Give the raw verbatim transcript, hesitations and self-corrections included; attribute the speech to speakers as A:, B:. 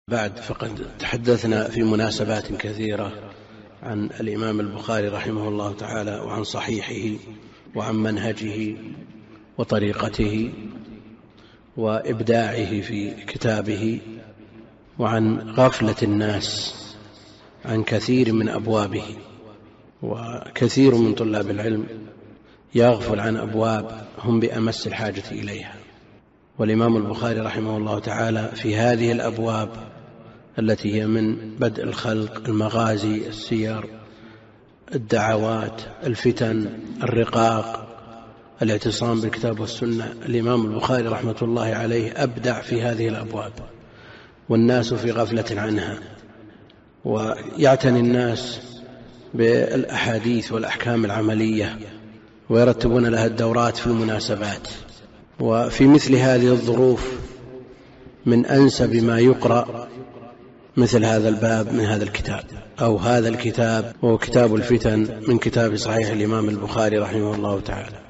A: بعد، فقد تحدثنا في مناسبات كثيرة عن الإمام البخاري رحمه الله تعالى، وعن صحيحه، وعن منهجه وطريقته وإبداعه في كتابه، وعن غفلة الناس عن كثير من أبوابه. وكثير من طلاب العلم يغفل عن أبواب هم بأمس الحاجة إليها، والإمام البخاري رحمه الله تعالى في هذه الأبواب التي هي من بدء الخلق، المغازي، السير، الدعوات، الفتن، الرقاق، الاعتصام بالكتاب والسنة، الإمام البخاري رحمة الله عليه أبدع في هذه الأبواب، والناس في غفلة عنها. ويعتني الناس بالأحاديث والأحكام العملية، ويرتبون لها الدورات في المناسبات. وفي مثل هذه الظروف من أنسب ما يقرأ مثل هذا الباب من هذا الكتاب، أو هذا الكتاب وهو كتاب الفتن من كتاب صحيح الإمام البخاري رحمه الله تعالى.